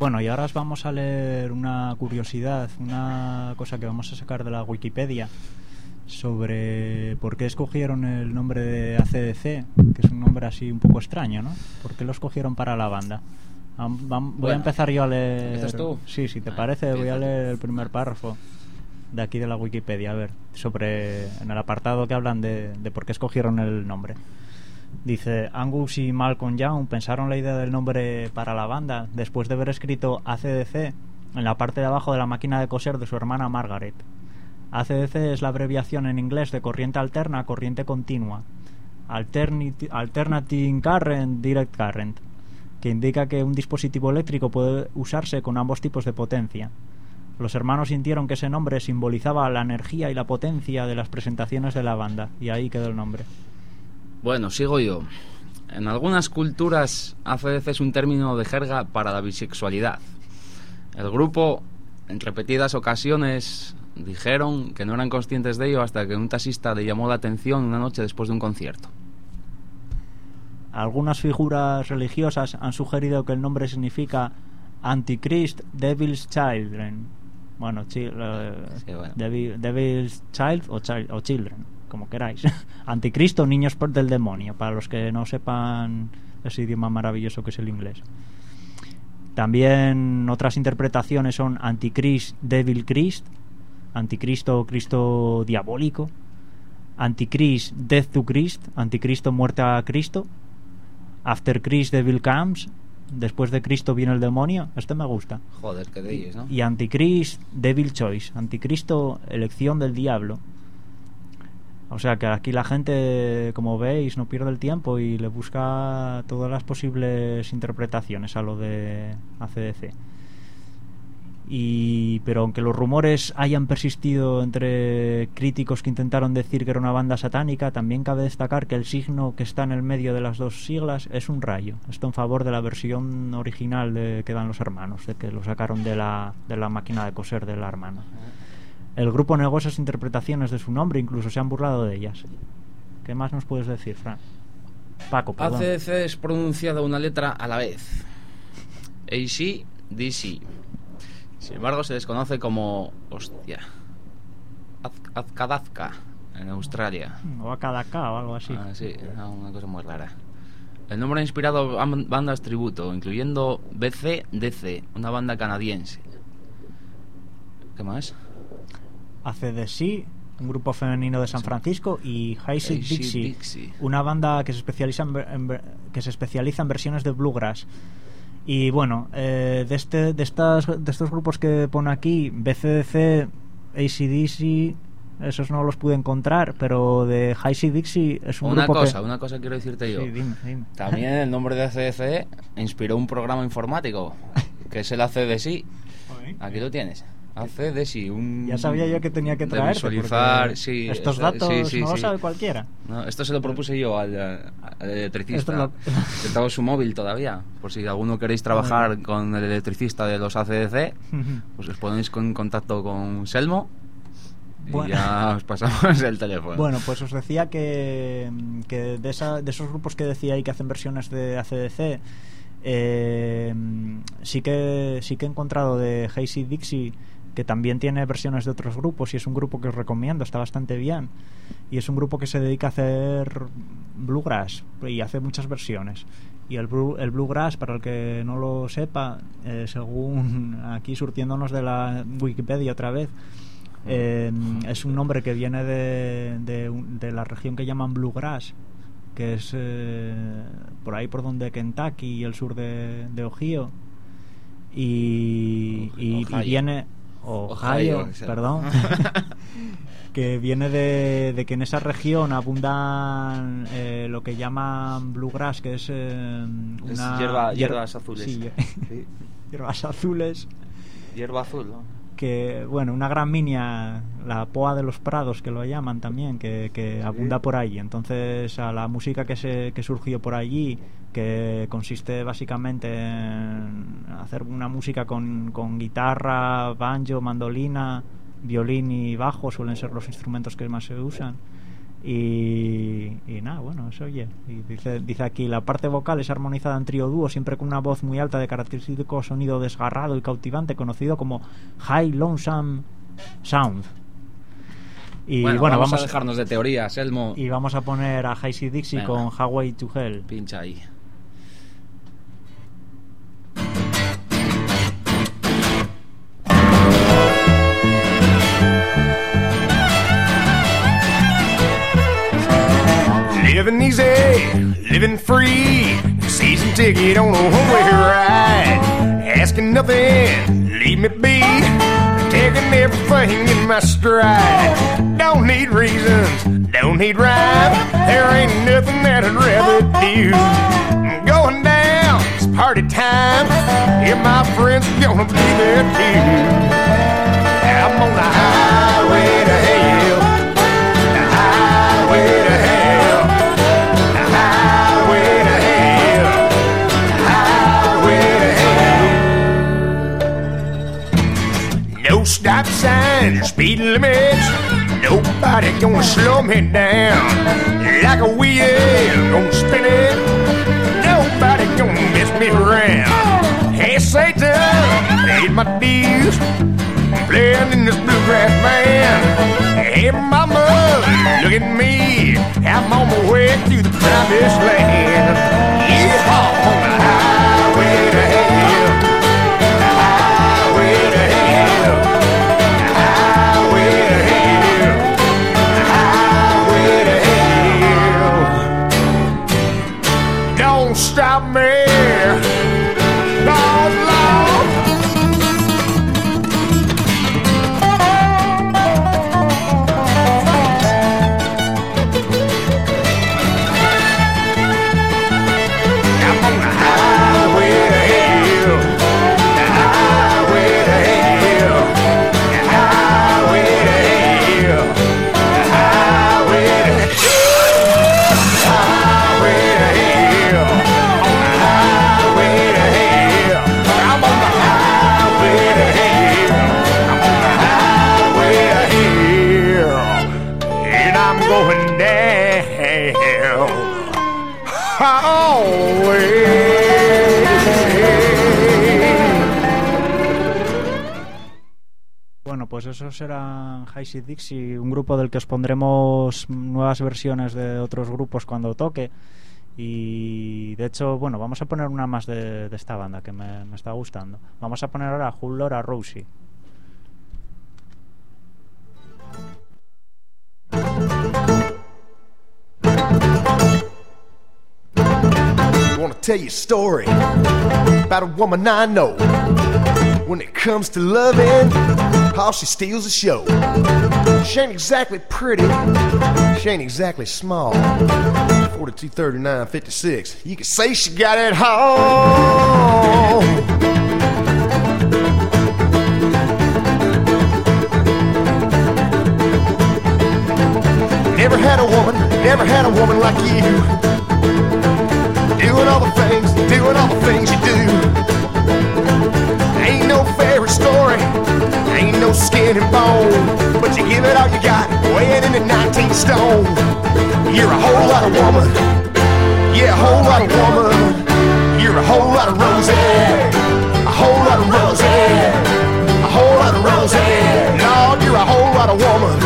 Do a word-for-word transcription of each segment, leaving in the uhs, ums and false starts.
Bueno, y ahora os vamos a leer una curiosidad, una cosa que vamos a sacar de la Wikipedia sobre por qué escogieron el nombre de A C D C, que es un nombre así un poco extraño, ¿no? ¿Por qué lo escogieron para la banda? Vam- vam- voy Bueno, a empezar yo a leer... ¿empiezas tú? Sí, si te Ah, parece, voy a empieza tú. leer el primer párrafo de aquí de la Wikipedia, a ver, sobre en el apartado que hablan de, de por qué escogieron el nombre. Dice: Angus y Malcolm Young pensaron la idea del nombre para la banda después de haber escrito A C D C en la parte de abajo de la máquina de coser de su hermana Margaret. A C D C es la abreviación en inglés de corriente alterna, corriente continua, Alternati- Alternating Current, Direct Current, que indica que un dispositivo eléctrico puede usarse con ambos tipos de potencia. Los hermanos sintieron que ese nombre simbolizaba la energía y la potencia de las presentaciones de la banda, y ahí quedó el nombre. Bueno, sigo yo. En algunas culturas, A C D C es un término de jerga para la bisexualidad. El grupo, en repetidas ocasiones, dijeron que no eran conscientes de ello hasta que un taxista le llamó la atención una noche después de un concierto. Algunas figuras religiosas han sugerido que el nombre significa Antichrist, Devil's Children. Bueno, chi- eh, Sí, bueno. Devil- Devil's Child o, child o Children, como queráis. Anticristo, niños por- del demonio, para los que no sepan ese idioma maravilloso que es el inglés. También otras interpretaciones son Antichrist, Devil Christ, Anticristo, Cristo diabólico, Antichrist, Death to Christ, Anticristo, muerte a Cristo, After Christ, Devil Comes, después de Cristo viene el demonio. Este me gusta. Joder, qué de ellos, ¿no? Y Antichrist, Devil Choice, Anticristo, elección del diablo. O sea que aquí la gente, como veis, no pierde el tiempo y le busca todas las posibles interpretaciones a lo de A C D C. Y pero aunque los rumores hayan persistido entre críticos que intentaron decir que era una banda satánica, también cabe destacar que el signo que está en el medio de las dos siglas es un rayo. Esto en favor de la versión original de, que dan los hermanos, de que lo sacaron de la, de la máquina de coser de la hermana. El grupo negó esas interpretaciones de su nombre, incluso se han burlado de ellas. ¿Qué más nos puedes decir, Fran? Paco, perdón. A C D C es pronunciada una letra a la vez. A C D C. Sin embargo, se desconoce como... Hostia. Az- Azkadazka, en Australia. O a cada K o algo así. Ah, sí, no, una cosa muy rara. El nombre ha inspirado a bandas tributo, incluyendo B C D C, una banda canadiense. ¿Qué más? A C D C, un grupo femenino de San Francisco, y Hazy Hazy Dixie, Dixie. una banda que se especializa en, ver- en ver- que se especializa en versiones de bluegrass. Y bueno, eh, de este de estas de estos grupos que pone aquí, B C D C, A C D C, esos no los pude encontrar, pero de Hazy Dixie es un Una grupo cosa, que... una cosa quiero decirte yo. Sí, dime, dime. También el nombre de A C D C inspiró un programa informático, que es el A C D C. Aquí lo tienes. A C D C, un... Ya sabía yo que tenía que de traerte, visualizar, porque sí, estos esto- datos sí, sí, no lo sí. sabe cualquiera. No, esto se lo propuse yo al, al electricista. Esto lo- Que tengo su móvil todavía. Por si alguno queréis trabajar Bueno. con el electricista de los A C D C, pues os ponéis en contacto con Selmo y Bueno. ya os pasamos el teléfono. Bueno, pues os decía que, que de, esa, de esos grupos que decía ahí que hacen versiones de A C D C, eh, sí que sí que he encontrado de Hazy Dixie que también tiene versiones de otros grupos, y es un grupo que os recomiendo, está bastante bien, y es un grupo que se dedica a hacer bluegrass y hace muchas versiones. Y el, blu- el bluegrass, para el que no lo sepa, eh, según aquí surtiéndonos de la Wikipedia otra vez, eh, es un nombre que viene de, de, un- de la región que llaman bluegrass, que es eh, por ahí por donde Kentucky y el sur de, de Ohio, y, y, y Ohio. viene Ohio, Ohio, o sea. perdón que viene de, de que en esa región abundan eh, lo que llaman bluegrass, que es eh, Es una hierba- hier- hierbas azules. sí, Sí. hierbas azules, Hierba azul, ¿no? que bueno, una gramínea, la poa de los prados que lo llaman también, que, que abunda por allí. Entonces a la música que se que surgió por allí, que consiste básicamente en hacer una música con, con guitarra, banjo, mandolina, violín y bajo, suelen ser los instrumentos que más se usan, Y, y nada, bueno, eso oye. Y dice, dice aquí, la parte vocal es armonizada en trío dúo, siempre con una voz muy alta de característico sonido desgarrado y cautivante, conocido como High Lonesome Sound. Y bueno, bueno, vamos, vamos a dejarnos de teorías, Elmo. Y vamos a poner a Hazy Dixie Venga. con Highway to Hell. Pincha ahí. Living easy, living free, season ticket on a one-way ride. Asking nothing, leave me be, taking everything in my stride. Don't need reasons, don't need rhyme, there ain't nothing that I'd rather do. I'm going down, it's party time, yeah, my friends are gonna be there too. I'm on the highway to hell, the highway to hell. No stop signs, speed limits, nobody gonna slow me down. Like a wheel, gonna spin it, nobody gonna mess me around. Hey Satan, paid my dues, playing in this bluegrass band. Hey mama, look at me, I'm on my way to the promised land. Yeah, I'm on the highway to hell, the highway to hell, the highway to hell, the highway to hell. Don't stop me, Lord, Lord. Bueno, pues esos eran Hazy Dixie, un grupo del que os pondremos nuevas versiones de otros grupos cuando toque. Y de hecho, bueno, vamos a poner una más de, de esta banda que me, me está gustando. Vamos a poner ahora a Whole Lotta Rosie. I want to tell you a story about a woman I know. When it comes to loving, how she steals the show. She ain't exactly pretty, she ain't exactly small. forty-two, thirty-nine, fifty-six, you can say she got it all. Never had a woman, never had a woman like you, doing all the things, doing all the things you do. Ain't no fairy story, ain't no skin and bone, but you give it all you got, weighing in at nineteen stone. You're a whole lot of woman, yeah, a whole lot of woman. You're a whole lot of Rosie, a whole lot of Rosie, a whole lot of Rosie. Lord, you're a whole lot of woman.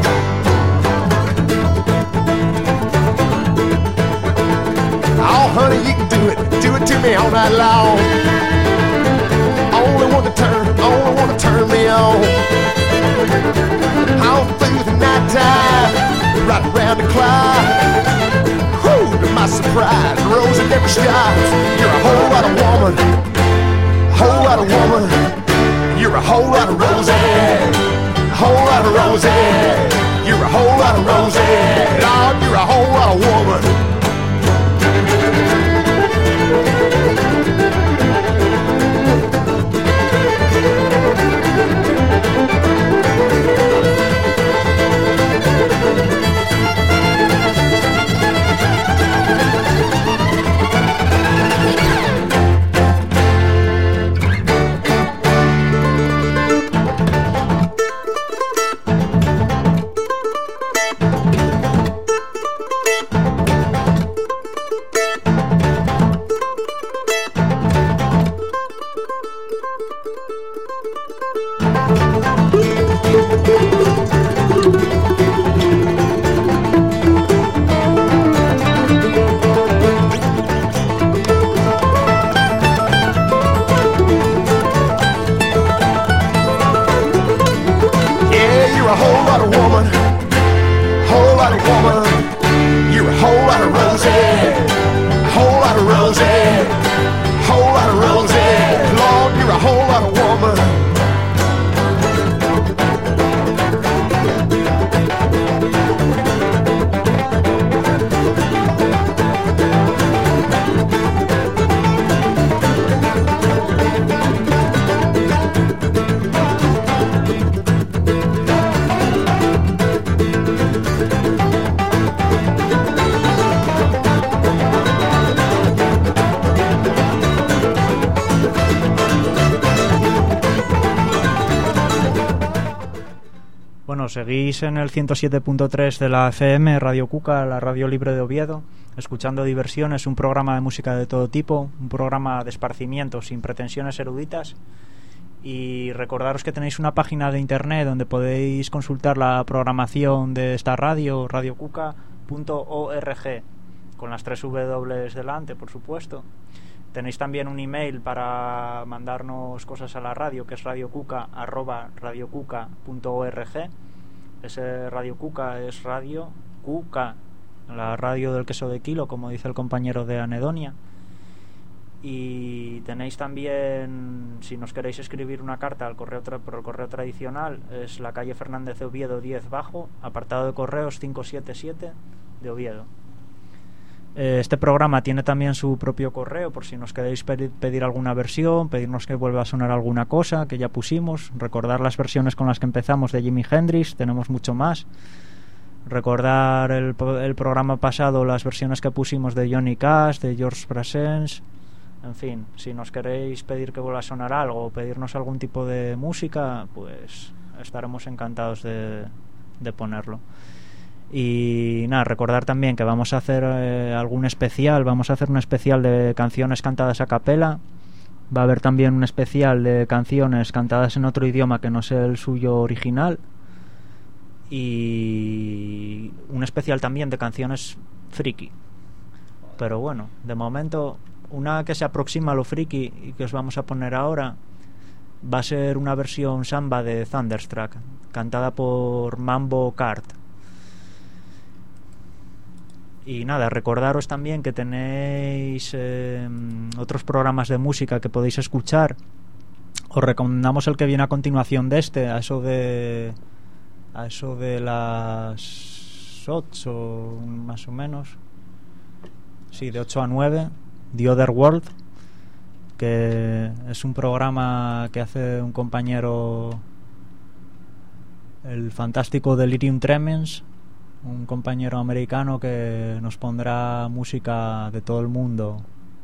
Oh, honey, you can do it, do it to me all night long. Only want to turn, only want to turn me on. All through the night time, right around the clock. Whew, to my surprise, Rosie never stops. You're a whole lot of woman, whole lot of woman. You're a whole lot of Rosie, a whole lot of Rosie. You're a whole lot of Rosie. Lord, you're a whole lot of woman. Bueno, seguís en el ciento siete punto tres de la F M, Radio Cuca, la radio libre de Oviedo, escuchando Diversiones, un programa de música de todo tipo, un programa de esparcimiento sin pretensiones eruditas. Y recordaros que tenéis una página de internet donde podéis consultar la programación de esta radio, radio cuca punto org, con las tres W delante, por supuesto. Tenéis también un email para mandarnos cosas a la radio, que es radiocuca arroba radiocuca punto org. Ese Radio Cuca es Radio Cuca, la radio del queso de kilo, como dice el compañero de Anedonia. Y tenéis también, si nos queréis escribir una carta al correo tra- por el correo tradicional, es la calle Fernández de Oviedo diez bajo, apartado de correos cinco siete siete de Oviedo. Este programa tiene también su propio correo, por si nos queréis pedir alguna versión, pedirnos que vuelva a sonar alguna cosa que ya pusimos, recordar las versiones con las que empezamos de Jimi Hendrix, tenemos mucho más, recordar el, el programa pasado, las versiones que pusimos de Johnny Cash, de George Brassens, en fin, si nos queréis pedir que vuelva a sonar algo o pedirnos algún tipo de música, pues estaremos encantados de, de ponerlo. Y nada, recordar también que vamos a hacer eh, algún especial, vamos a hacer un especial de canciones cantadas a capela, va a haber también un especial de canciones cantadas en otro idioma que no sea el suyo original, y un especial también de canciones friki. Pero bueno, de momento, una que se aproxima a lo friki y que os vamos a poner ahora va a ser una versión samba de Thunderstruck, cantada por Mambo Kart. Y nada, recordaros también que tenéis eh, otros programas de música que podéis escuchar. Os recomendamos el que viene a continuación de este, a eso de a eso de las ocho más o menos. Sí, de ocho a nueve, The Other World, que es un programa que hace un compañero, el fantástico Delirium Tremens, un compañero americano que nos pondrá música de todo el mundo.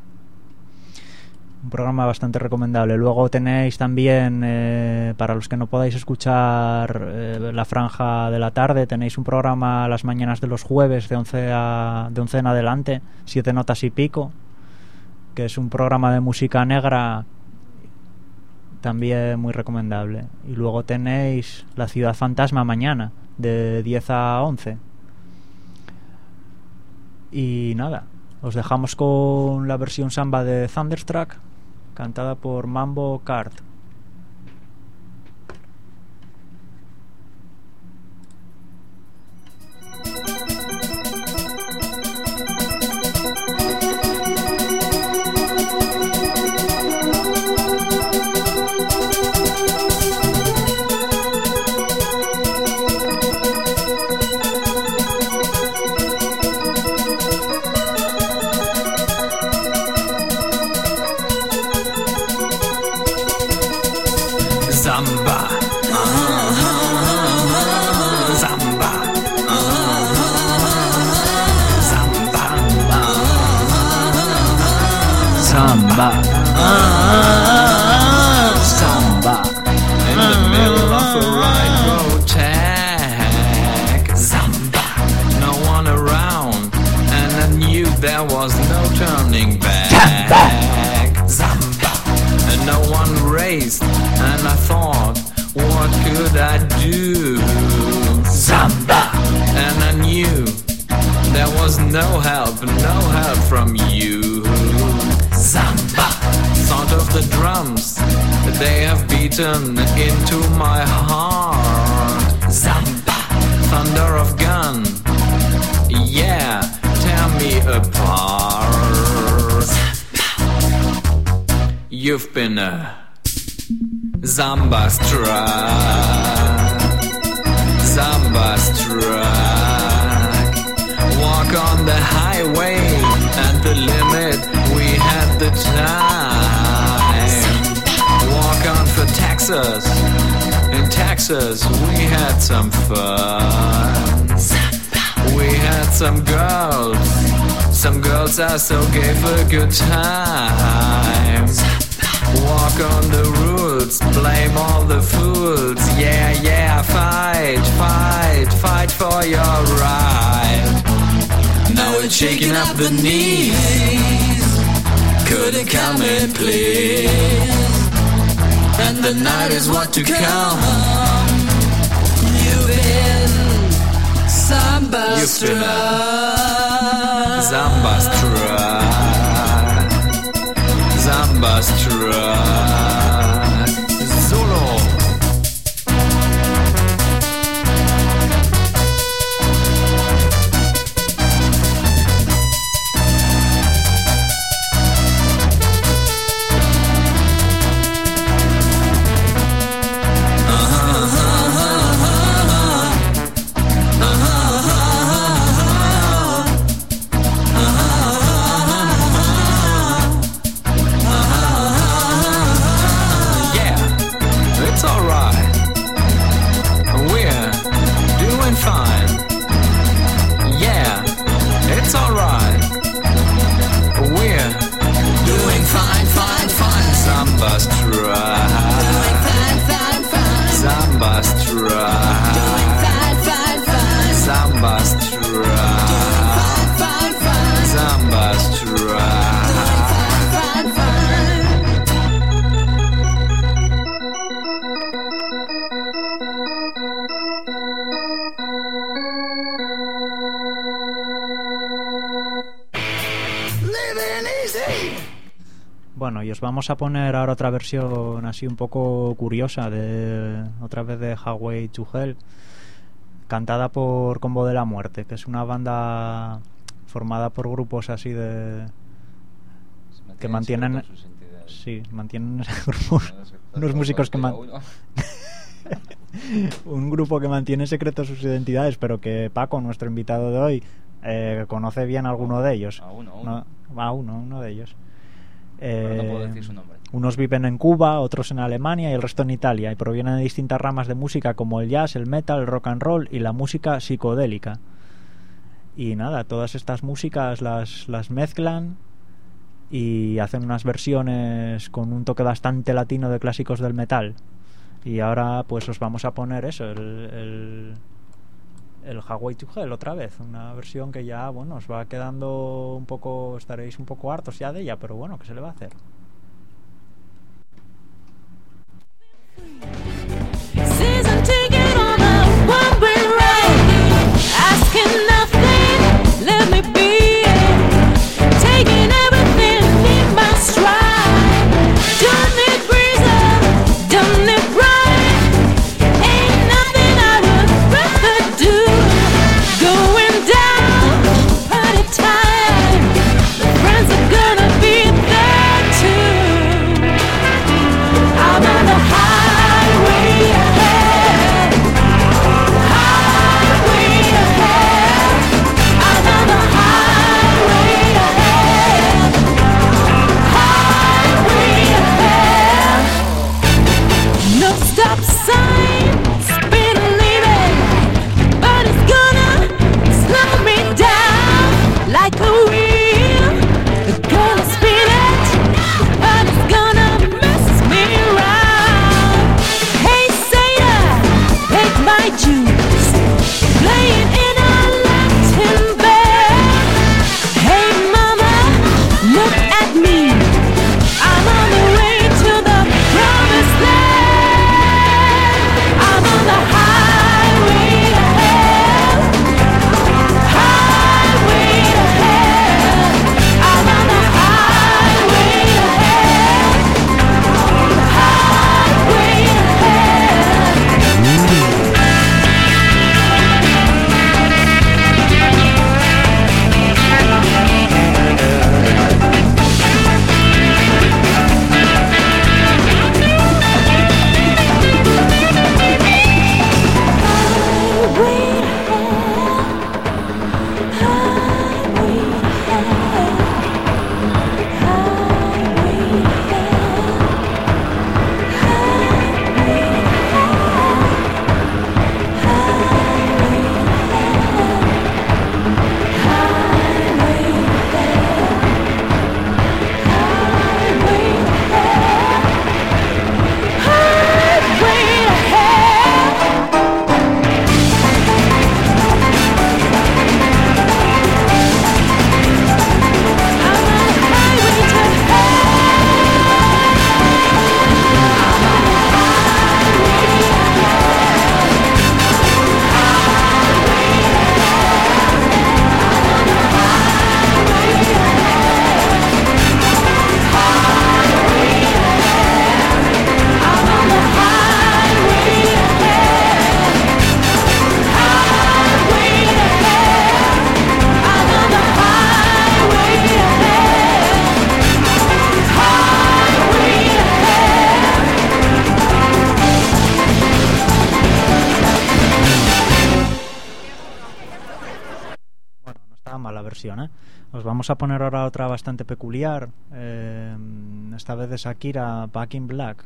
Un programa bastante recomendable. Luego tenéis también, eh, para los que no podáis escuchar eh, la franja de la tarde, tenéis un programa a las mañanas de los jueves de once a, de once en adelante, siete notas y pico, que es un programa de música negra también muy recomendable. Y luego tenéis La Ciudad Fantasma mañana de diez a once. Y nada, os dejamos con la versión samba de Thunderstruck, cantada por Mambo Kart. Samba, ah, samba, in the middle of a railroad track. Samba, no one around, and I knew there was no turning back. Samba, samba, and no one raced, and I thought, what could I do? Samba, and I knew there was no help, no help from you. Samba, sound of the drums, they have beaten into my heart. Samba, thunder of gun, yeah, tear me apart. Samba. You've been a Samba struck, Samba struck. Walk on the highway at the limit, we had the time. Walk on for Texas, in Texas we had some fun. We had some girls, some girls I so gave a good time. Walk on the route rules, blame all the fools. Yeah, yeah, fight, fight, fight for your right. Now it's shaking up the knees. Could it come in, please? And the night is what to come. You've been Zamba-struck. Zamba-struck. Zamba-struck. Solo. Bueno, y os vamos a poner ahora otra versión así un poco curiosa de otra vez de Highway to Hell, cantada por Combo de la Muerte, que es una banda formada por grupos así de que mantienen sí, mantienen grupos, unos músicos que man... un grupo que mantiene secretos sus identidades, pero que Paco, nuestro invitado de hoy, eh, conoce bien a alguno de ellos. A uno, a uno. No, a uno, uno de ellos. Pero no Eh, puedo decir su nombre. Unos viven en Cuba, otros en Alemania y el resto en Italia, y provienen de distintas ramas de música como el jazz, el metal, el rock and roll y la música psicodélica. Y nada, todas estas músicas las, las mezclan y hacen unas versiones con un toque bastante latino de clásicos del metal. Y ahora pues os vamos a poner eso, el, el, el Highway to Hell otra vez, una versión que ya, bueno, os va quedando un poco, estaréis un poco hartos ya de ella, pero bueno, ¿qué se le va a hacer? Season ticket on a one-way ride, asking nothing, let me be, taking everything in my stride, done it breezy, done it right, ain't nothing I would rather do, going down, party time, the friends are gonna be there too. versión, ¿eh? Os vamos a poner ahora otra bastante peculiar, eh, esta vez de Shakira, Back in Black.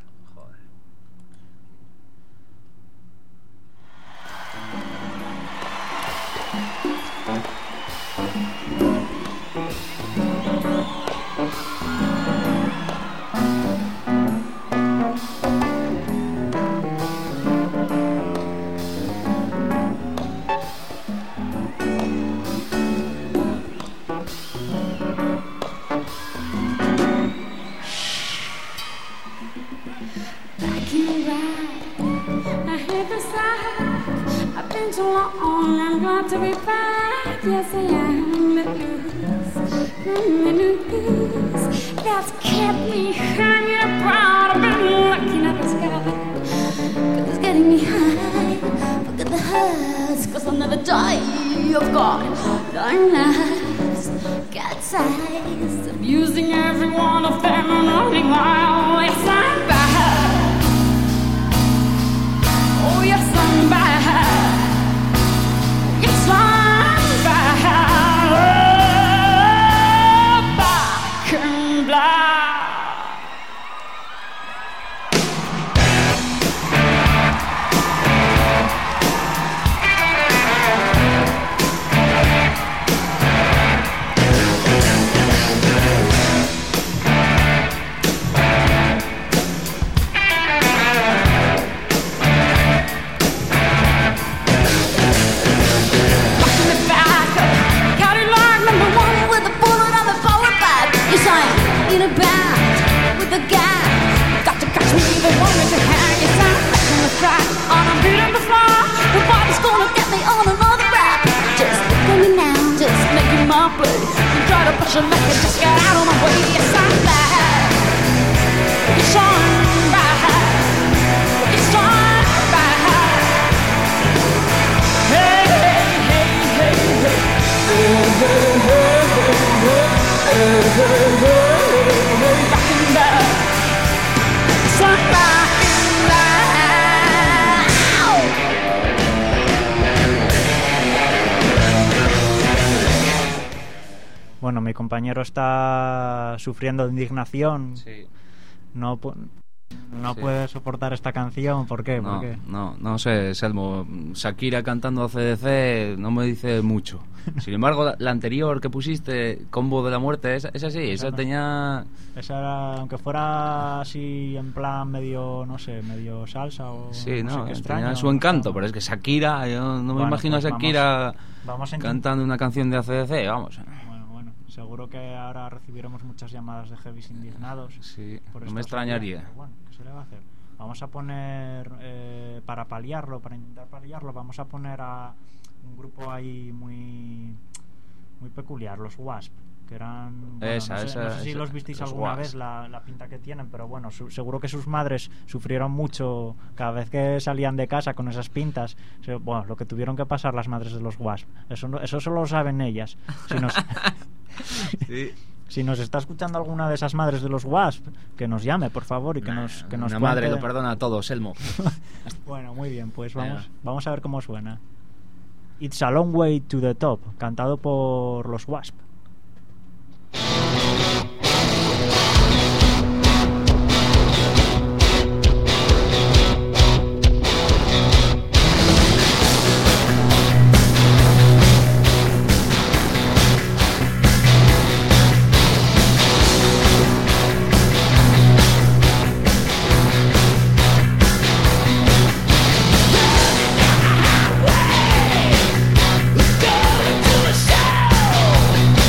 To be back, yes I am. The news, the news that's kept me hanging proud. I've been looking at the sky, 'cause it's getting me high. Forget the hurts, 'cause I'll never die. You've got dark knives, cat's eyes, abusing every one of them and running wild. Yes I'm bad. Oh yes I'm bad. Yes, I'm back, back in black. In a band with a gang, got to catch me, they want me to hang. Yes, I'm back on the track, on a beat on the floor. Nobody's gonna get me on another rap. Just look at me now, just making my play. You try to push a neck and just get out of my way. Yes, I'm back. Yes, I'm back. Yes, I'm back. Hey, hey, hey, hey, hey. Hey, hey, hey, hey, hey, hey, hey. Bueno, mi compañero está sufriendo de indignación. Sí. No, pu- no Sí. puede soportar esta canción. ¿Por qué? ¿Por No, qué? no, no sé, Selmo. Shakira cantando A C D C no me dice mucho. Sin embargo, la, la anterior que pusiste, Combo de la Muerte, esa, esa sí, esa no. tenía... Esa era, aunque fuera así en plan medio, no sé, medio salsa o Sí, no sé no, qué tenía extraño. su encanto, pero es que Shakira, yo no me Bueno, imagino pues a Shakira vamos- vamos a intent- cantando una canción de A C D C, vamos. Bueno, bueno, seguro que ahora recibiremos muchas llamadas de heavies indignados. Sí, por no esta me extrañaría. salida, pero bueno, ¿qué se le va a hacer? Vamos a poner, eh, para paliarlo, para intentar paliarlo, vamos a poner a un grupo ahí muy muy peculiar, los Wasp, que eran... Bueno, Esa, no sé, esa, no sé si esa, los visteis los alguna Wasp. vez, la, la pinta que tienen, pero bueno, su- seguro que sus madres sufrieron mucho cada vez que salían de casa con esas pintas. Se- bueno, lo que tuvieron que pasar las madres de los Wasp. Eso, no- eso solo lo saben ellas. Si nos... Sí. Si nos está escuchando alguna de esas madres de los Wasp, que nos llame, por favor, y que nos que nos Una madre cuente- lo perdona a todos, Selmo. Bueno, muy bien, pues Venga. vamos vamos a ver cómo suena. It's a Long Way to the Top, cantado por los Wasp. Going to the show.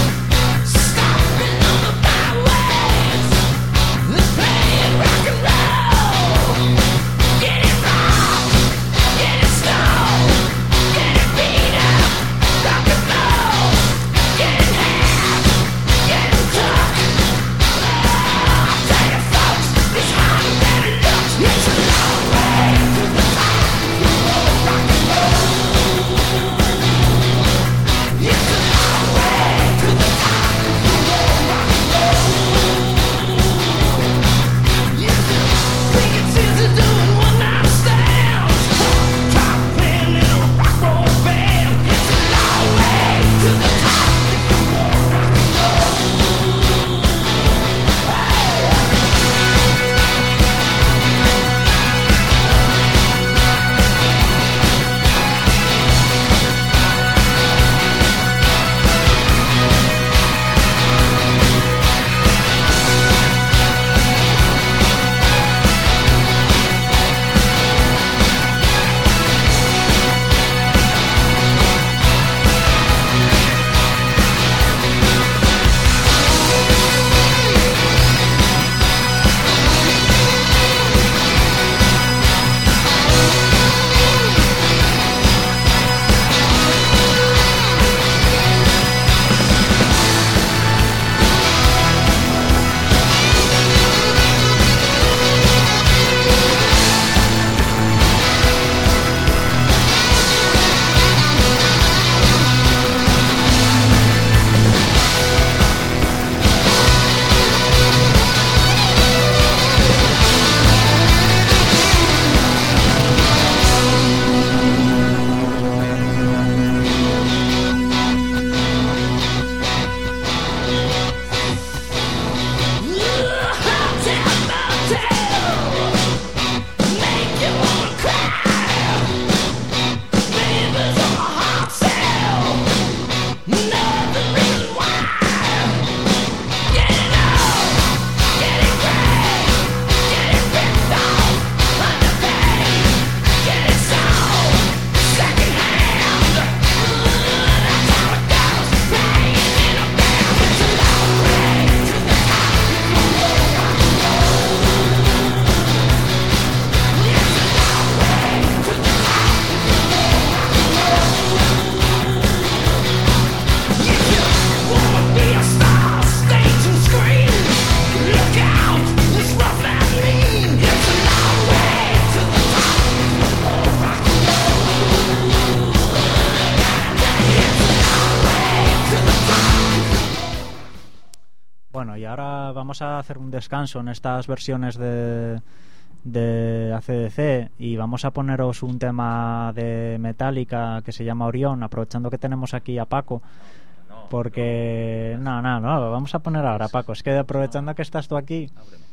vamos a hacer un descanso en estas versiones de de A C D C y vamos a poneros un tema de Metallica que se llama Orión, aprovechando que tenemos aquí a Paco, porque no, no, no, lo vamos a poner ahora, Paco, es que aprovechando que estás tú aquí.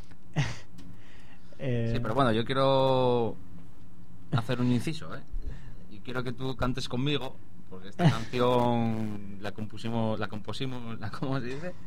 eh... Sí, pero bueno, yo quiero hacer un inciso, ¿eh? Y quiero que tú cantes conmigo, porque esta canción la compusimos, la compusimos, la, ¿cómo se dice?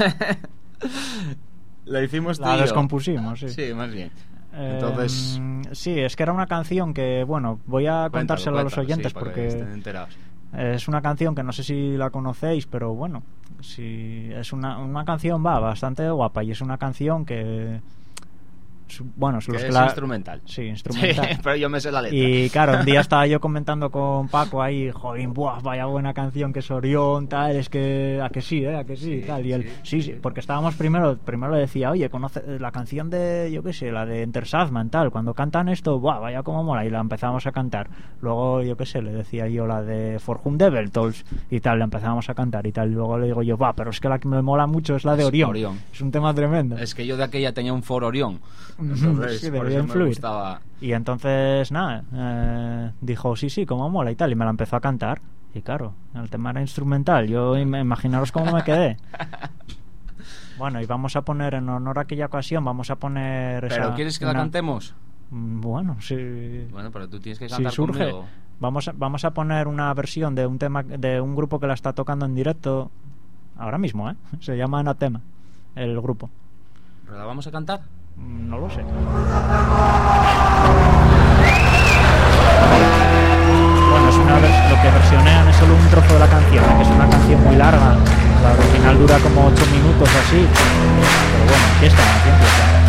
La hicimos tú La y yo. descompusimos, sí. Sí, más bien. Entonces, Eh, sí, es que era una canción que, bueno, voy a cuéntalo, contárselo a los cuéntalo, oyentes sí, para que porque estén enterados. es una canción que no sé si la conocéis, pero bueno, si es una, una canción va bastante guapa y es una canción que su- bueno, Que los es la- instrumental. Sí, instrumental. Sí, pero yo me sé la letra. Y claro, un día estaba yo comentando con Paco ahí, joder, buah, vaya buena canción que es Orión, tal, es que, a que sí, eh, a que sí, Sí, tal, y él, sí, sí, sí, sí. porque estábamos primero, primero le decía, oye, conoce la canción de, yo qué sé, la de Enter Sandman, tal, cuando cantan esto, buah, vaya como mola, y la empezamos a cantar. Luego, yo qué sé, le decía yo la de For Whom the Bell Tolls, y tal, la empezamos a cantar y tal, y luego le digo yo, va, pero es que la que me mola mucho es la de Es Orión, Orión. es un tema tremendo. Es que yo de aquella tenía un Ford Orión. Ujú, Entonces, sí, por debía eso me influir. gustaba. Y entonces, nada, eh, dijo, sí, sí, como mola y tal, y me la empezó a cantar. Y claro, el tema era instrumental, yo im- imaginaros cómo me quedé. Bueno, y vamos a poner, en honor a aquella ocasión, vamos a poner esa, ¿Pero quieres que la una- cantemos? Mm, Bueno, sí. Bueno, pero tú tienes que Si cantar surge, conmigo. vamos a, vamos a poner una versión de un tema de un grupo que la está tocando en directo ahora mismo, ¿eh? Se llama Anatema, el grupo. ¿Pero la vamos a cantar? Mm, No lo sé. Bueno, es una vers- lo que versionean es solo un trozo de la canción, que es una canción muy larga. La original dura como ocho minutos o así. Pero bueno, aquí está la canción. pues ya.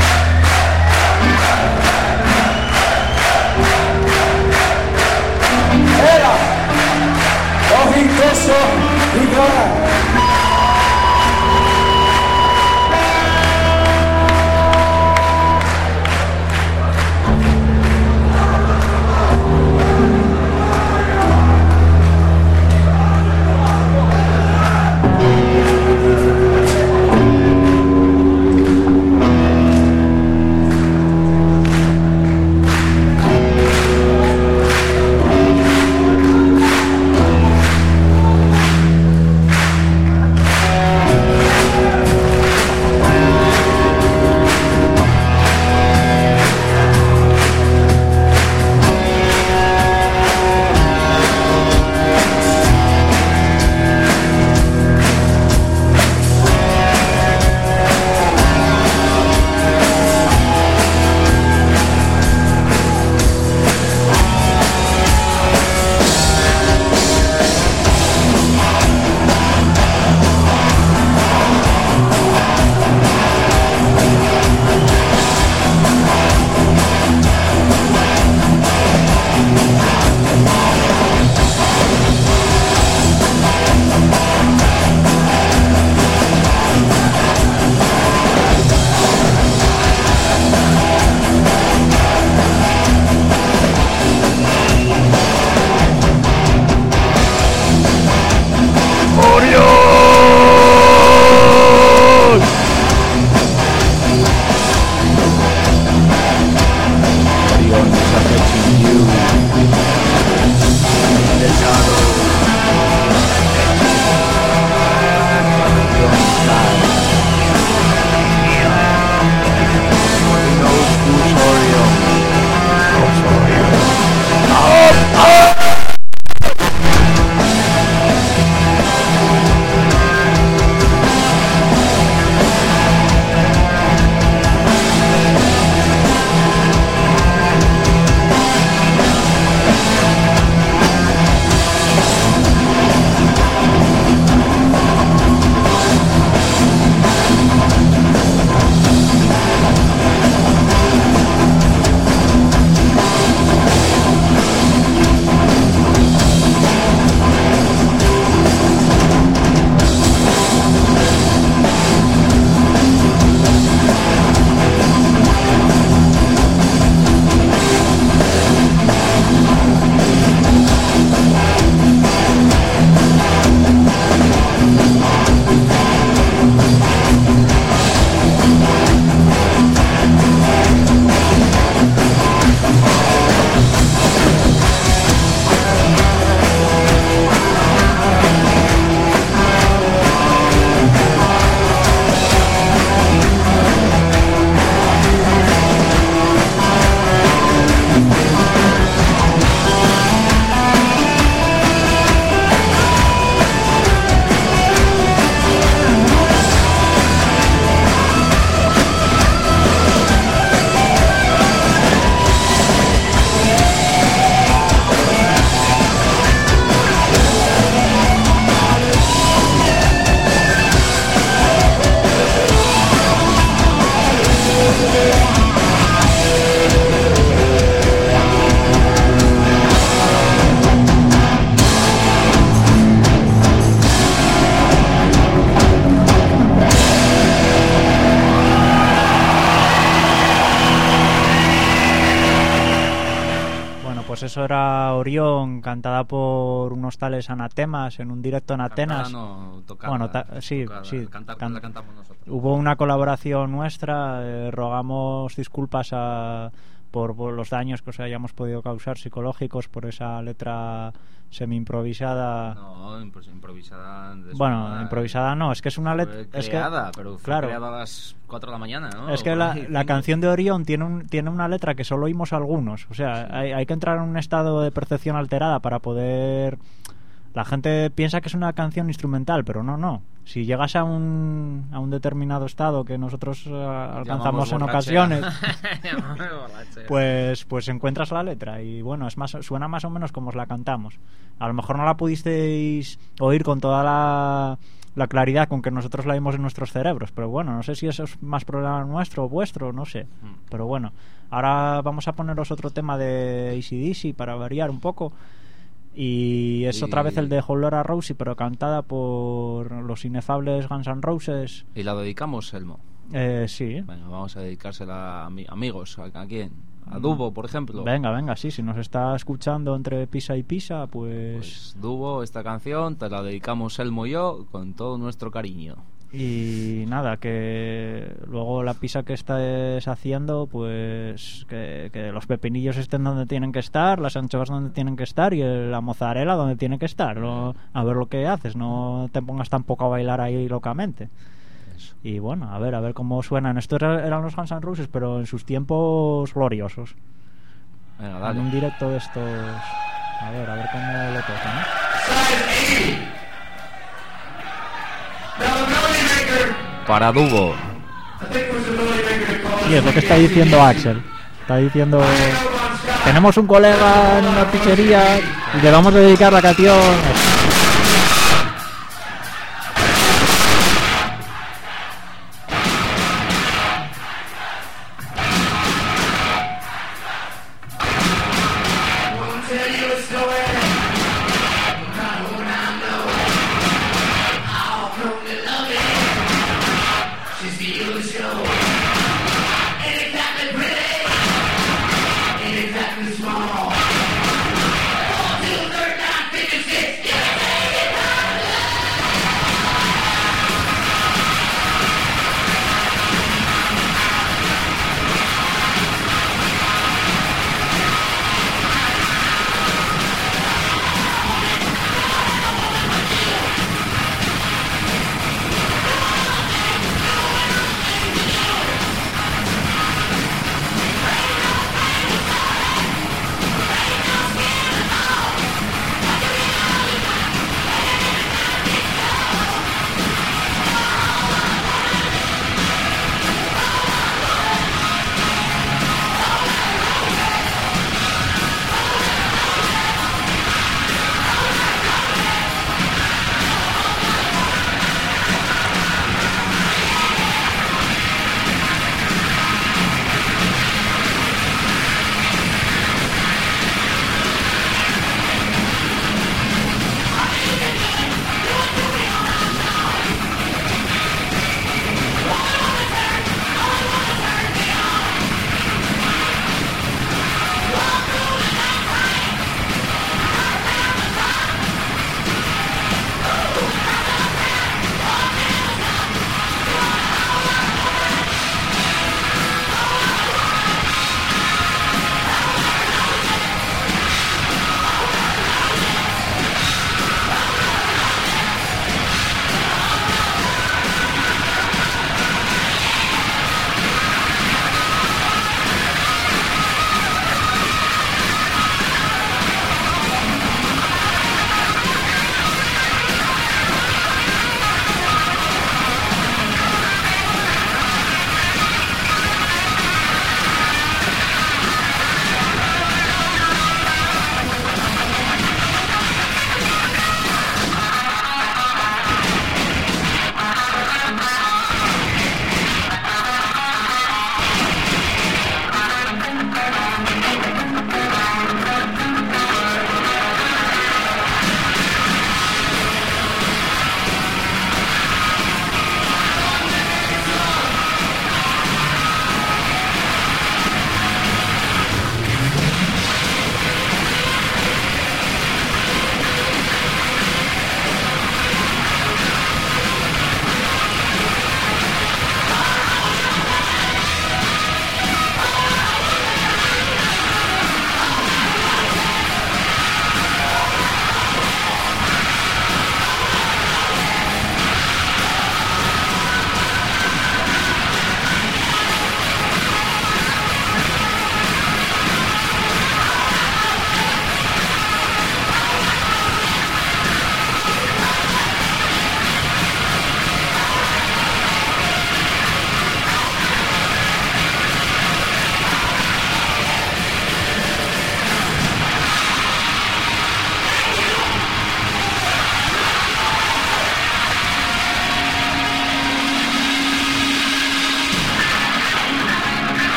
eso era Orión, cantada por unos tales Anatemas en un directo en Atenas. No, tocada, bueno, ta- sí, tocada, sí. Cantar, can- la cantamos nosotros. Hubo una colaboración nuestra, eh, rogamos disculpas a, por, por los daños que os hayamos podido causar psicológicos por esa letra semi-improvisada. No, impro- improvisada. de Bueno, su- improvisada no, es que es una fue letra... Es creada, que, pero fue claro, creada a las cuatro de la mañana, ¿no? es que Por la, ahí, la cinco. canción de Orión tiene, un, tiene una letra que solo oímos algunos. O sea, Sí. hay, hay que entrar en un estado de percepción alterada para poder... La gente piensa que es una canción instrumental, pero no, no. Si llegas a un, a un determinado estado que nosotros eh, alcanzamos Llamamos en borrachera. ocasiones, Llamamos borrachera. pues pues encuentras la letra y bueno, es más suena más o menos como os la cantamos. A lo mejor no la pudisteis oír con toda la, la claridad con que nosotros la vimos en nuestros cerebros, pero bueno, no sé si eso es más problema nuestro o vuestro, no sé. Mm. Pero bueno, ahora vamos a poneros otro tema de A C D C para variar un poco. Y es Y- otra vez el de Laura Rousey, pero cantada por los inefables Guns N' Roses. Y la dedicamos, Elmo. Eh, sí. Venga, vamos a dedicársela a mi- amigos. ¿A, a quién? A Dubo, por ejemplo. Venga, venga, sí, si nos está escuchando entre pisa y pisa, pues... Pues Dubo, esta canción te la dedicamos Elmo y yo con todo nuestro cariño. Y nada, que luego la pizza que estés haciendo, pues que, que los pepinillos estén donde tienen que estar, las anchoas donde tienen que estar y el- la mozzarella donde tiene que estar. Lo- a ver lo que haces, no te pongas tampoco a bailar ahí locamente. Eso. Y bueno, a ver, a ver cómo suenan. Estos era- eran los Guns N' Roses, pero en sus tiempos gloriosos. Venga, En dale. un directo de estos... A ver, a ver cómo lo tocan, ¿no? Para Dubo. Y es lo que está diciendo Axel. Está diciendo... Tenemos un colega en una pizzería y le vamos a dedicar la canción... Small. One, two, three, nine, fifty-six, yeah.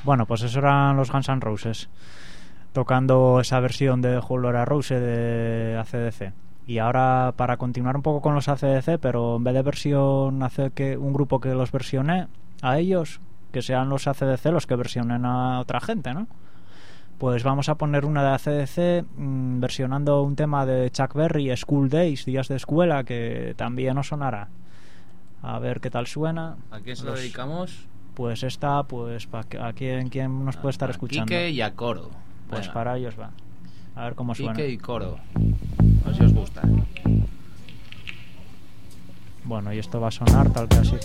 Bueno, pues eso eran los Guns N' Roses tocando esa versión de Whole Lotta Rose de A C D C. Y ahora, para continuar un poco con los A C D C, pero en vez de versión hacer que un grupo que los versione a ellos, que sean los A C D C los que versionen a otra gente, ¿no? Pues vamos a poner una de A C D C mmm, versionando un tema de Chuck Berry, School Days, días de escuela, que también os sonará. A ver qué tal suena. ¿A quién se lo Los- dedicamos? Pues esta, pues pa que- a quien, quien nos puede estar A escuchando. Quique y a Coro. Pues Venga, para ellos va. A ver cómo suena. Quique y Coro. A ver si os gusta. Bueno, y esto va a sonar tal que así.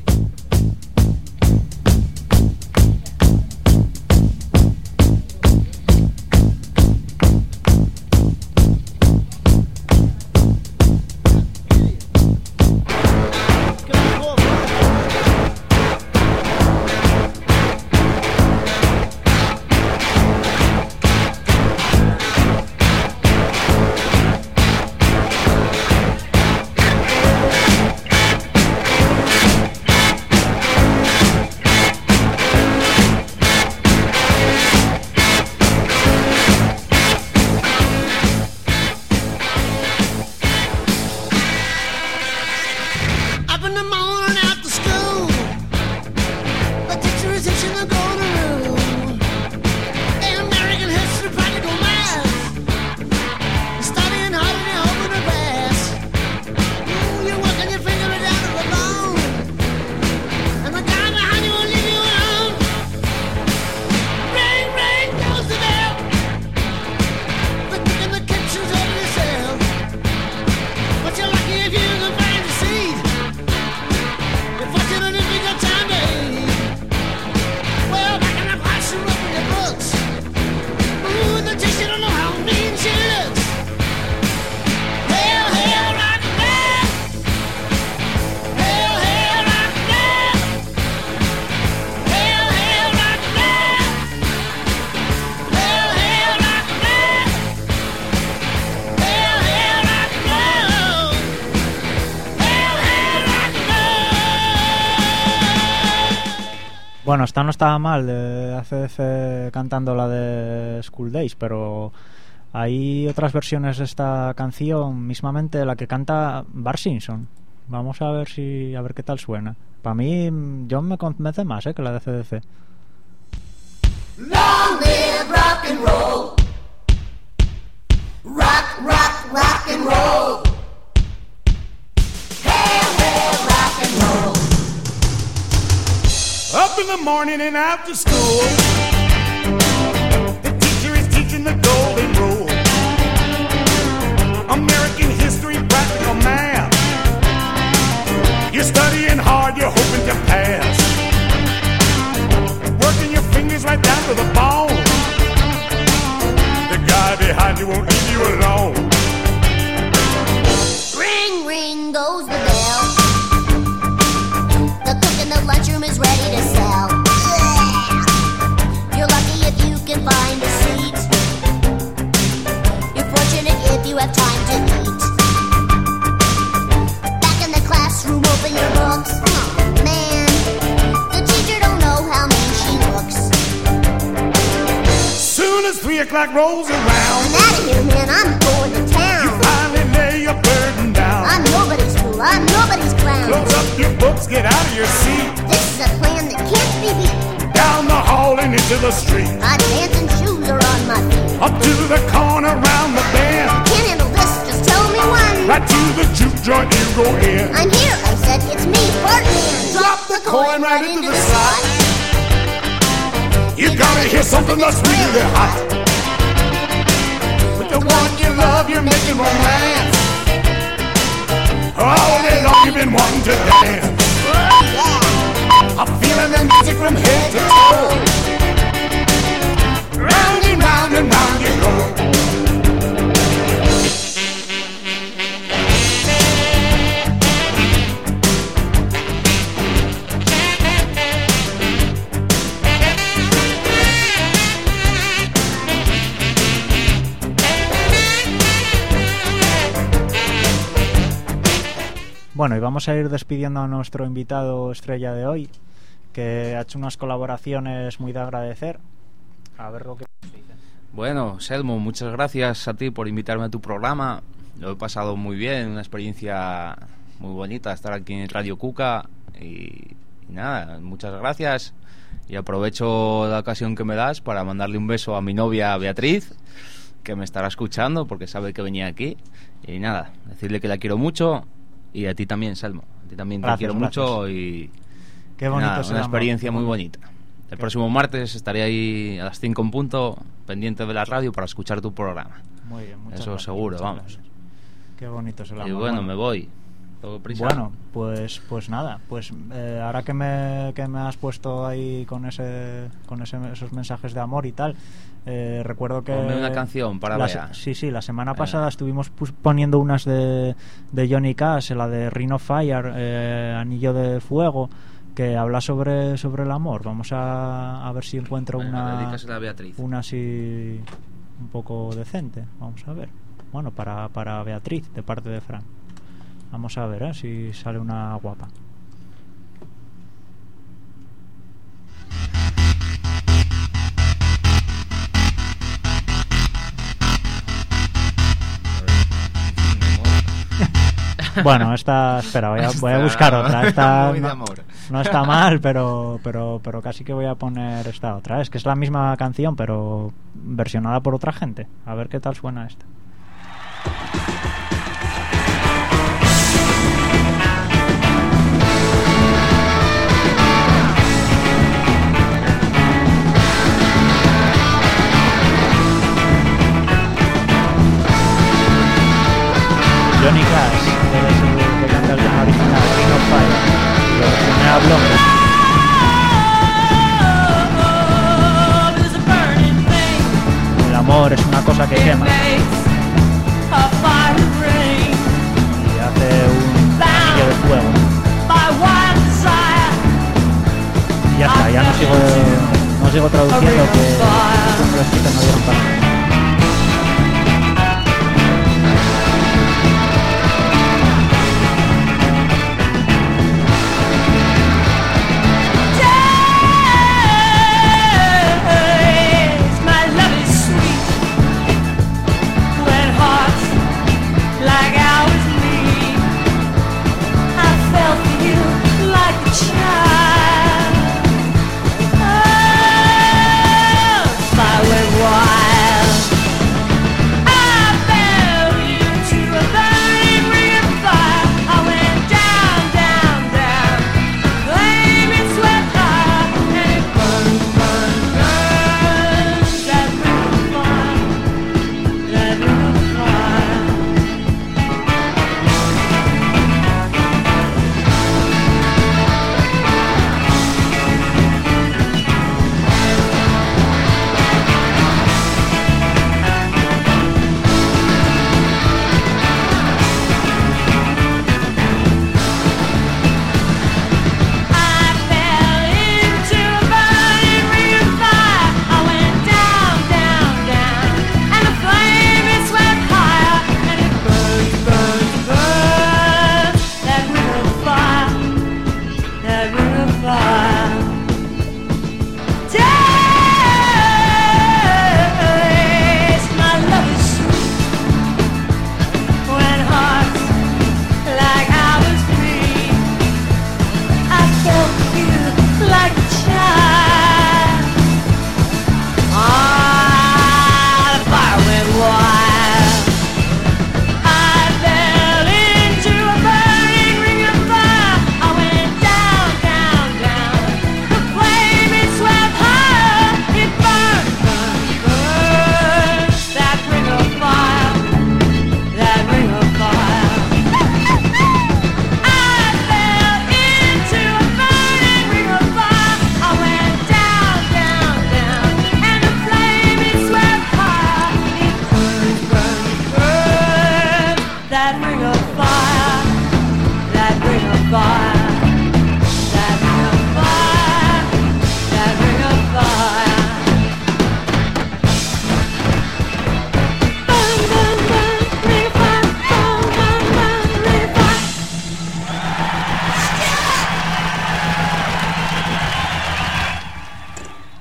Up in the morning after school, the teacher is teaching the golden rule. In American history, practical math, studying hard and you're hoping to pass. Ooh, you're working your finger down to the bone, and the guy behind you will leave you alone. Ring, ring goes the bell. The cook in the kitchen's ready to sell, but you're lucky if you can find a seat. You're fortunate if you got time to eat. Well, back in the classroom, open your books. Ooh, the teacher don't know how mean she looks. Hail, hail, rock and roll. Hail, hail, rock and roll. Hail, hail, rock and roll. Hail, hail, rock and roll. Hail, hail, rock and roll. Hail, hail, rock and roll. Bueno, esta no estaba mal de A C D C cantando la de School Days, pero hay otras versiones de esta canción, mismamente la que canta Bart Simpson. Vamos a ver si a ver qué tal suena. Para mí, yo me convence más eh, que la de A C D C. Long live rock and roll. Rock, rock, rock and roll. Hail, hail, rock and roll. Up in the morning and after school, the teacher is teaching the golden rule. American history, practical math. You're studying hard, you're hoping to pass. Working your fingers right down to the bone. The guy behind you won't leave you alone. Ring, ring goes the bell. The cook in the lunchroom is ready to sell. You're lucky if you can find a seat. You're fortunate if you have time to eat. Back in the classroom, open your books. Oh, man, the teacher don't know how mean she looks. Soon as three o'clock rolls around, I'm out of here, man. I'm going to you town. finally lay your burden down. I'm nobody's fool. I'm nobody's clown. Close up your books, get out of your seat. This is a plan that can't be beat. Down the hall and into the street. My dancing shoes are on my feet. Up to the corner, round the bend. Can't handle this, just tell me when. Right to the juke joint you go in. I'm here, I said, it's me, Bartman. Drop the coin right into the slot. You gotta hear something that's really hot. With the one you love, you're making romance. All day long you've been wanting to dance. Yeah. I'm feeling the music from head to toe. Round and round and round you go. Bueno, y vamos a ir despidiendo a nuestro invitado estrella de hoy, que ha hecho unas colaboraciones muy de agradecer. A ver lo que dice. Bueno, Selmo, muchas gracias a ti por invitarme a tu programa. Lo he pasado muy bien, una experiencia muy bonita estar aquí en Radio Cuca. Y, y nada, muchas gracias. Y aprovecho la ocasión que me das para mandarle un beso a mi novia Beatriz, que me estará escuchando porque sabe que venía aquí. Y nada, decirle que la quiero mucho. Y a ti también, Selmo. A ti también Gracias, te quiero gracias. mucho y, Qué y bonito nada, es el una amor. experiencia muy bonita. El próximo martes estaré ahí a las cinco en punto, pendiente de la radio para escuchar tu programa. Muy bien, muchas Eso gracias, seguro, muchas vamos. gracias. Qué bonito es el amor. Y bueno, me voy. Tengo prisa. Bueno, pues pues nada, pues eh, ahora que me, que me has puesto ahí con ese con ese, esos mensajes de amor y tal, eh, recuerdo que Ponme una canción para la, Bea. sí, sí, la semana Venga. pasada estuvimos pus- poniendo unas de, de Johnny Cash, la de Ring of Fire, eh, Anillo de Fuego, que habla sobre sobre el amor. Vamos a, a ver si encuentro Venga, una dedícasela a Beatriz. una así un poco decente. Vamos a ver. Bueno, para, para Beatriz, de parte de Fran. Vamos a ver, ¿eh? Si sale una guapa. Bueno, esta, espera, voy a, voy a buscar otra. Esta Muy de no, amor. no está mal, pero, pero, pero casi que voy a poner esta otra. Es que es la misma canción, pero versionada por otra gente. A ver qué tal suena esta. Johnny Cash, que es el que canta el tema original, Ring of Fire. Lo versioné a Blonde. El amor es una cosa que quema y hace un anillo de fuego. Y ya está, ya no sigo, no sigo traduciendo que como lo explican no dieron para nada. Wild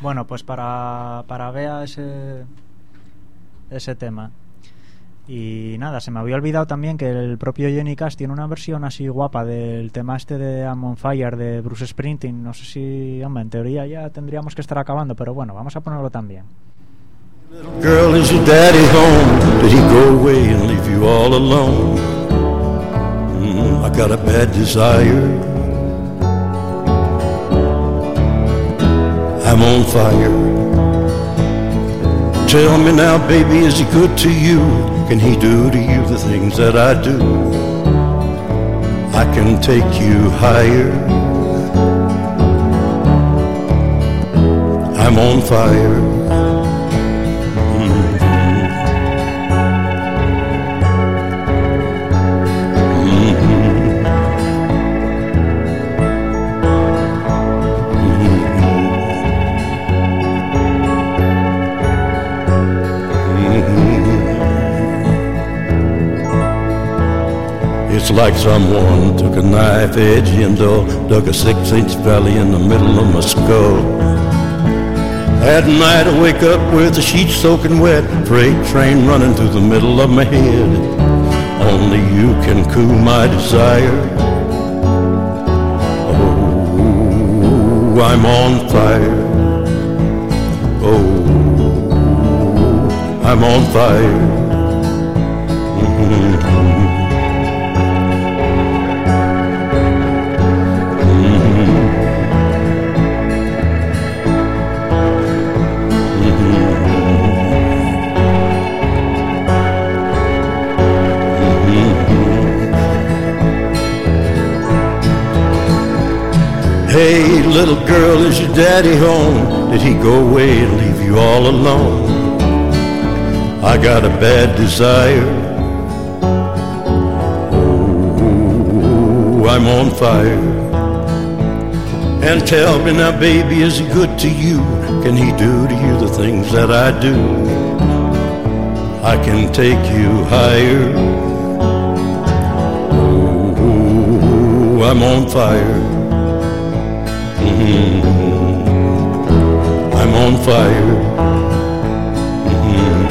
Bueno, pues para, para Bea ese, ese tema. Y nada, se me había olvidado también que el propio Johnny Cash tiene una versión así guapa del tema este de I'm on Fire de Bruce Springsteen. No sé si, hombre, en teoría ya tendríamos que estar acabando, pero bueno, vamos a ponerlo también. Girl, is your daddy home? Did he go away and leave you all alone? Mm, I got a bad desire. I'm on fire. Tell me now, baby, is he good to you? Can he do to you the things that I do? I can take you higher. I'm on fire. Mm-hmm. It's like someone took a knife edge and dug a six-inch valley in the middle of my skull. At night I wake up with the sheets soaking wet, freight train running through the middle of my head. Only you can cool my desire. Oh, I'm on fire. Oh, I'm on fire. Mm-hmm. Hey, little girl, is your daddy home? Did he go away and leave you all alone? I got a bad desire. Oh, I'm on fire. And tell me now, baby, is he good to you? Can he do to you the things that I do? I can take you higher. Oh, I'm on fire. Mm-hmm. I'm on fire. Mm-hmm.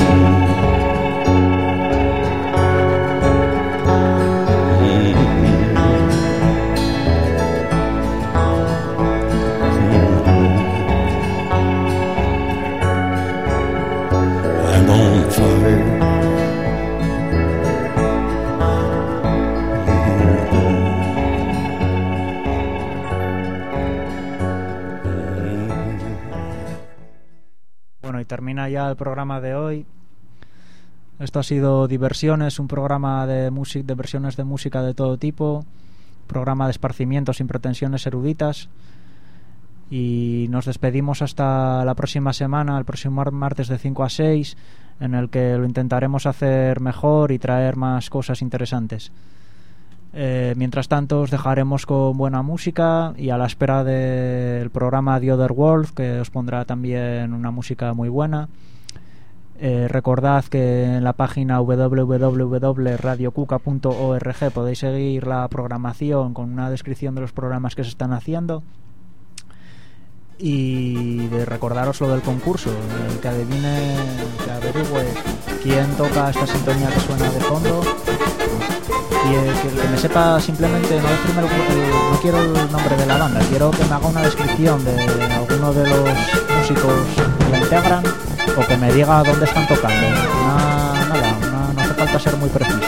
Mm-hmm. I'm on fire. Termina ya el programa de hoy. Esto ha sido Diversiones, un programa de música, de versiones de música de todo tipo, programa de esparcimiento sin pretensiones eruditas. Y nos despedimos hasta la próxima semana, el próximo martes de cinco a seis, en el que lo intentaremos hacer mejor y traer más cosas interesantes. Eh, mientras tanto os dejaremos con buena música y a la espera del programa The Other World, que os pondrá también una música muy buena. Eh, recordad que en la página w w w punto radio cuca punto org podéis seguir la programación con una descripción de los programas que se están haciendo. Y de recordaros lo del concurso, el que adivine, que averigüe quién toca esta sintonía que suena de fondo. Y el que, el que me sepa simplemente no decirme el, el, no quiero el nombre de la banda, quiero que me haga una descripción de alguno de los músicos que la integran o que me diga dónde están tocando. Una, nada, una, no hace falta ser muy preciso.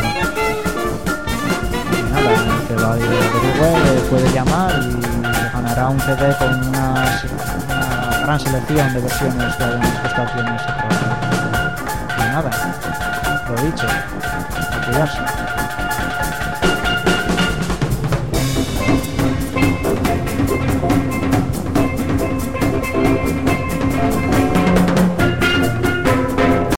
Y nada, el que lo averigüe puede llamar y ganará un C D con unas, una gran selección de versiones que habíamos puesto aquí en ese programa. Y nada, lo dicho, a cuidarse.